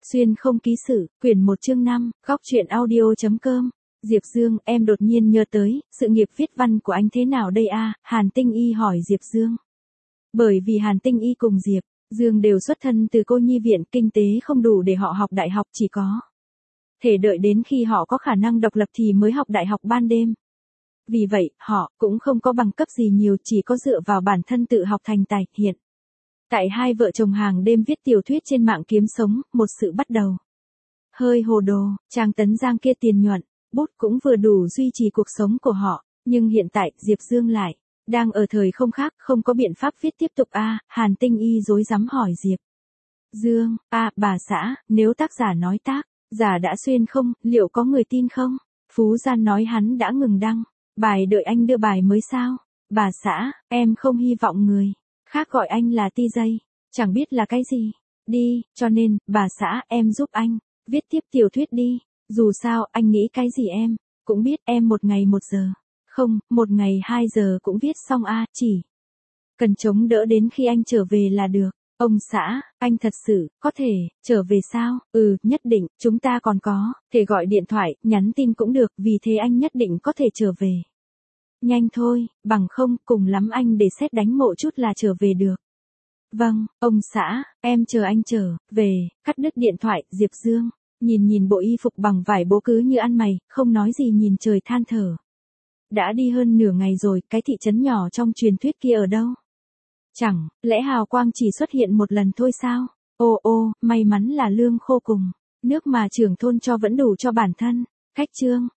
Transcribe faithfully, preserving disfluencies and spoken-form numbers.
Xuyên không ký sự, quyển một chương năm, góc truyện audio.com. Diệp Dương, em đột nhiên nhớ tới, sự nghiệp viết văn của anh thế nào đây a? Hàn Tinh Y hỏi Diệp Dương. Bởi vì Hàn Tinh Y cùng Diệp Dương đều xuất thân từ cô nhi viện, kinh tế không đủ để họ học đại học, chỉ có thể đợi đến khi họ có khả năng độc lập thì mới học đại học ban đêm. Vì vậy, họ cũng không có bằng cấp gì nhiều, chỉ có dựa vào bản thân tự học thành tài. Hiện tại hai vợ chồng hàng đêm viết tiểu thuyết trên mạng kiếm sống, một sự bắt đầu hơi hồ đồ. Trang Tấn Giang kia tiền nhuận, bút cũng vừa đủ duy trì cuộc sống của họ, nhưng hiện tại Diệp Dương lại đang ở thời không khác, không có biện pháp viết tiếp tục a. À, Hàn Tinh Y rối rắm hỏi Diệp Dương, a à, bà xã, nếu tác giả nói tác giả đã xuyên không, liệu có người tin không? Phú Gian nói hắn đã ngừng đăng bài, đợi anh đưa bài mới sao? Bà xã, em không hy vọng người khác gọi anh là ti dây, chẳng biết là cái gì. Đi, cho nên, bà xã, em giúp anh viết tiếp tiểu thuyết đi. Dù sao, anh nghĩ cái gì em cũng biết, em một ngày một giờ, không, một ngày hai giờ cũng viết xong a, à, chỉ cần chống đỡ đến khi anh trở về là được. Ông xã, anh thật sự có thể trở về sao? Ừ, nhất định, chúng ta còn có thể gọi điện thoại, nhắn tin cũng được, vì thế anh nhất định có thể trở về. Nhanh thôi, bằng không, cùng lắm anh để sét đánh mộ chút là trở về được. Vâng, ông xã, em chờ anh trở về. Cắt đứt điện thoại, Diệp Dương nhìn nhìn bộ y phục bằng vải bố cứ như ăn mày, không nói gì, nhìn trời than thở. Đã đi hơn nửa ngày rồi, cái thị trấn nhỏ trong truyền thuyết kia ở đâu? Chẳng lẽ hào quang chỉ xuất hiện một lần thôi sao? Ô ô, may mắn là lương khô cùng nước mà trưởng thôn cho vẫn đủ cho bản thân. Khách trương,